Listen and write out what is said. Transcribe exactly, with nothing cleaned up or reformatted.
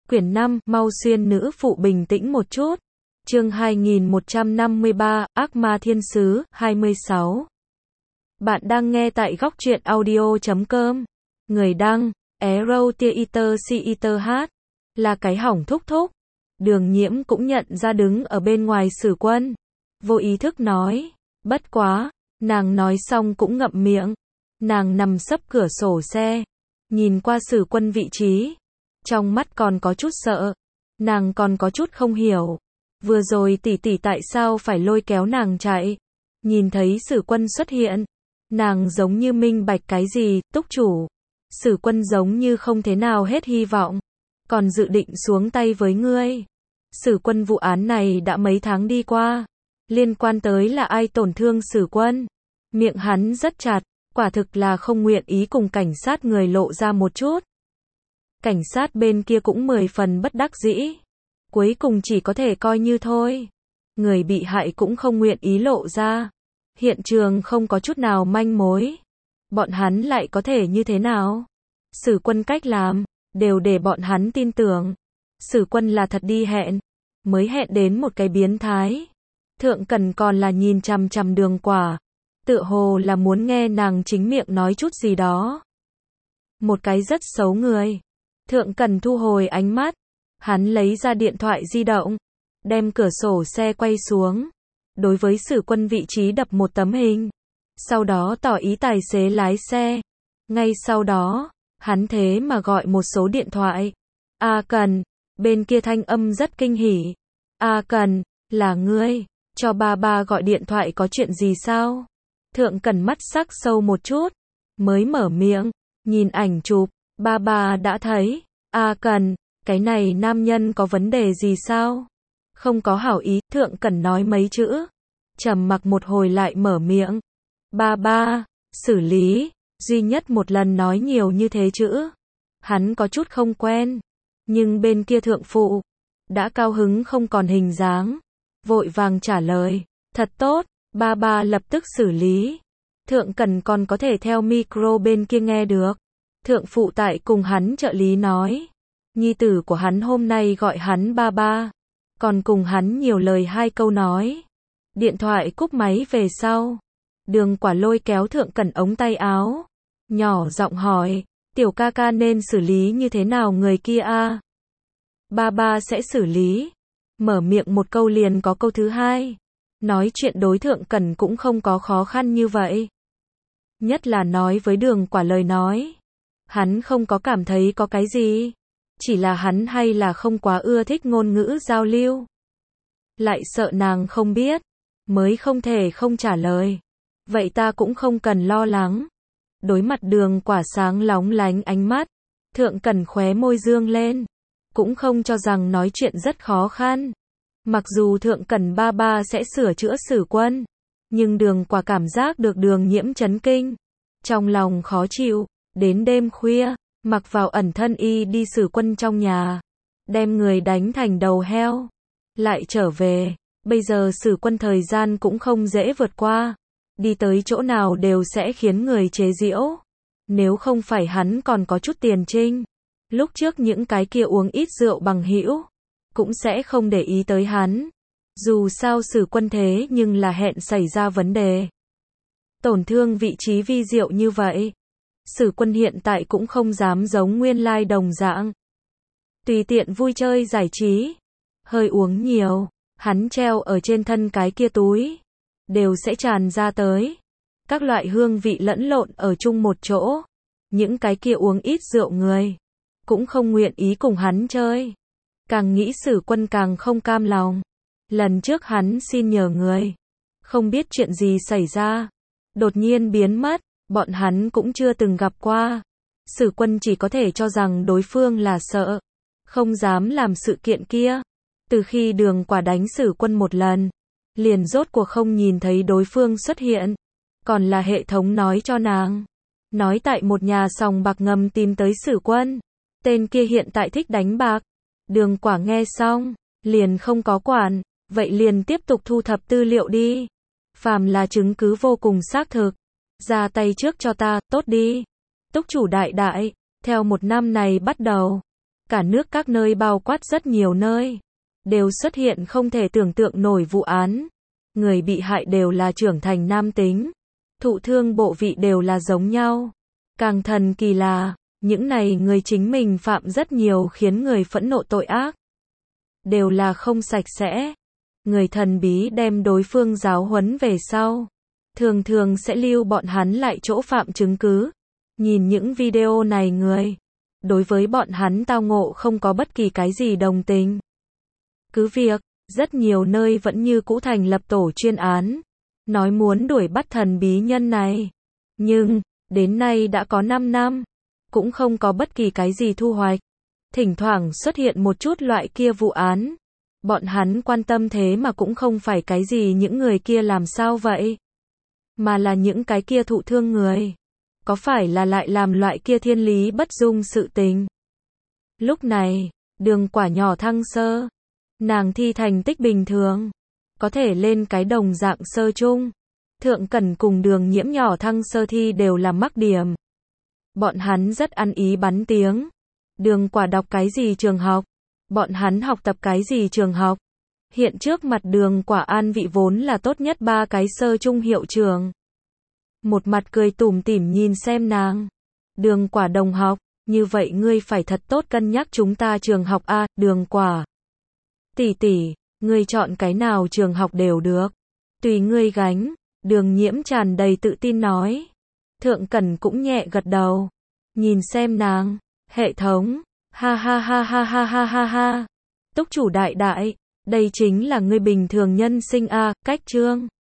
Quyển năm, mau xuyên nữ phụ bình tĩnh một chút. Chương hai nghìn một trăm năm mươi ba, Ác ma thiên sứ, hai mươi sáu. Bạn đang nghe tại góc truyện audio chấm com. Người đăng, Arrow Theater Theater H. Là cái hỏng thúc thúc. Đường Nhiễm cũng nhận ra đứng ở bên ngoài Sử Quân. Vô ý thức nói. Bất quá. Nàng nói xong cũng ngậm miệng. Nàng nằm sấp cửa sổ xe. Nhìn qua Sử Quân vị trí. Trong mắt còn có chút sợ. Nàng còn có chút không hiểu. Vừa rồi tỷ tỷ tại sao phải lôi kéo nàng chạy. Nhìn thấy Sử Quân xuất hiện. Nàng giống như minh bạch cái gì, túc chủ. Sử Quân giống như không thế nào hết hy vọng. Còn dự định xuống tay với ngươi. Sử Quân vụ án này đã mấy tháng đi qua. Liên quan tới là ai tổn thương Sử Quân. Miệng hắn rất chặt. Quả thực là không nguyện ý cùng cảnh sát người lộ ra một chút. Cảnh sát bên kia cũng mười phần bất đắc dĩ. Cuối cùng chỉ có thể coi như thôi. Người bị hại cũng không nguyện ý lộ ra. Hiện trường không có chút nào manh mối. Bọn hắn lại có thể như thế nào? Sử Quân cách làm, đều để bọn hắn tin tưởng. Sử Quân là thật đi hẹn. Mới hẹn đến một cái biến thái. Thượng Cần còn là nhìn chằm chằm Đường Quả. Tựa hồ là muốn nghe nàng chính miệng nói chút gì đó. Một cái rất xấu người. Thượng Cần thu hồi ánh mắt. Hắn lấy ra điện thoại di động. Đem cửa sổ xe quay xuống. Đối với Sử Quân vị trí đập một tấm hình. Sau đó tỏ ý tài xế lái xe. Ngay sau đó, hắn thế mà gọi một số điện thoại. A Cần. Bên kia thanh âm rất kinh hỉ. A Cần, là ngươi. Cho ba ba gọi điện thoại có chuyện gì sao? Thượng Cần mắt sắc sâu một chút. Mới mở miệng. Nhìn ảnh chụp. Ba ba đã thấy. A Cần. Cái này nam nhân có vấn đề gì sao? Không có hảo ý, Thượng Cần nói mấy chữ. Trầm mặc một hồi lại mở miệng. Ba ba, xử lý, duy nhất một lần nói nhiều như thế chữ. Hắn có chút không quen. Nhưng bên kia thượng phụ, đã cao hứng không còn hình dáng. Vội vàng trả lời. Thật tốt, ba ba lập tức xử lý. Thượng Cần còn có thể theo micro bên kia nghe được. Thượng phụ tại cùng hắn trợ lý nói. Nhi tử của hắn hôm nay gọi hắn ba ba. Còn cùng hắn nhiều lời hai câu nói. Điện thoại cúp máy về sau. Đường Quả lôi kéo Thượng Cần ống tay áo. Nhỏ giọng hỏi. Tiểu ca ca nên xử lý như thế nào người kia a? Ba ba sẽ xử lý. Mở miệng một câu liền có câu thứ hai. Nói chuyện đối Thượng Cần cũng không có khó khăn như vậy. Nhất là nói với Đường Quả lời nói. Hắn không có cảm thấy có cái gì. Chỉ là hắn hay là không quá ưa thích ngôn ngữ giao lưu. Lại sợ nàng không biết. Mới không thể không trả lời. Vậy ta cũng không cần lo lắng. Đối mặt Đường Quả sáng lóng lánh ánh mắt. Thượng Cần khóe môi dương lên. Cũng không cho rằng nói chuyện rất khó khăn. Mặc dù Thượng Cần ba ba sẽ sửa chữa Sử Quân. Nhưng Đường Quả cảm giác được Đường Nhiễm chấn kinh. Trong lòng khó chịu. Đến đêm khuya. Mặc vào ẩn thân y đi Sử Quân trong nhà. Đem người đánh thành đầu heo. Lại trở về. Bây giờ Sử Quân thời gian cũng không dễ vượt qua. Đi tới chỗ nào đều sẽ khiến người chế giễu. Nếu không phải hắn còn có chút tiền trinh. Lúc trước những cái kia uống ít rượu bằng hữu. Cũng sẽ không để ý tới hắn. Dù sao Sử Quân thế nhưng là hẹn xảy ra vấn đề. Tổn thương vị trí vi diệu như vậy. Sử Quân hiện tại cũng không dám giống nguyên lai đồng dạng. Tùy tiện vui chơi giải trí. Hơi uống nhiều. Hắn treo ở trên thân cái kia túi. Đều sẽ tràn ra tới. Các loại hương vị lẫn lộn ở chung một chỗ. Những cái kia uống ít rượu người. Cũng không nguyện ý cùng hắn chơi. Càng nghĩ Sử Quân càng không cam lòng. Lần trước hắn xin nhờ người. Không biết chuyện gì xảy ra. Đột nhiên biến mất. Bọn hắn cũng chưa từng gặp qua. Sử Quân chỉ có thể cho rằng đối phương là sợ. Không dám làm sự kiện kia. Từ khi Đường Quả đánh Sử Quân một lần. Liền rốt cuộc không nhìn thấy đối phương xuất hiện. Còn là hệ thống nói cho nàng. Nói tại một nhà sòng bạc ngầm tìm tới Sử Quân. Tên kia hiện tại thích đánh bạc. Đường Quả nghe xong. Liền không có quản. Vậy liền tiếp tục thu thập tư liệu đi. Phàm là chứng cứ vô cùng xác thực. Ra tay trước cho ta, tốt đi. Túc chủ đại đại. Theo một năm này bắt đầu. cả nước các nơi bao quát rất nhiều nơi, đều xuất hiện không thể tưởng tượng nổi vụ án. Người bị hại đều là trưởng thành nam tính, thụ thương bộ vị đều là giống nhau. Càng thần kỳ là, những này người chính mình phạm rất nhiều khiến người phẫn nộ tội ác, đều là không sạch sẽ. Người thần bí đem đối phương giáo huấn về sau, thường thường sẽ lưu bọn hắn lại chỗ phạm chứng cứ. Nhìn những video này người, đối với bọn hắn tao ngộ không có bất kỳ cái gì đồng tình. Cứ việc, rất nhiều nơi vẫn như cũ thành lập tổ chuyên án, nói muốn đuổi bắt thần bí nhân này. Nhưng, đến nay đã có năm năm, cũng không có bất kỳ cái gì thu hoạch. Thỉnh thoảng xuất hiện một chút loại kia vụ án. Bọn hắn quan tâm thế mà cũng không phải cái gì những người kia làm sao vậy, mà là những cái kia thụ thương người. Có phải là lại làm loại kia thiên lý bất dung sự tình. Lúc này, Đường Quả nhỏ thăng sơ. Nàng thi thành tích bình thường, có thể lên cái đồng dạng sơ chung. Thượng Cẩn cùng Đường Nhiễm nhỏ thăng sơ thi đều là mắc điểm. Bọn hắn rất ăn ý bắn tiếng. Đường Quả đọc cái gì trường học? Bọn hắn học tập cái gì trường học? Hiện trước mặt Đường Quả an vị vốn là tốt nhất ba cái sơ chung hiệu trường. Một mặt cười tủm tỉm nhìn xem nàng. Đường Quả đồng học, như vậy ngươi phải thật tốt cân nhắc chúng ta trường học a. Đường Quả tỷ tỷ, ngươi chọn cái nào trường học đều được, tùy ngươi gánh. Đường Nhiễm tràn đầy tự tin nói. Thượng Cẩn cũng nhẹ gật đầu, nhìn xem nàng. Hệ thống, ha ha ha ha ha ha ha ha. Túc chủ đại đại, đây chính là ngươi bình thường nhân sinh a. Cách chương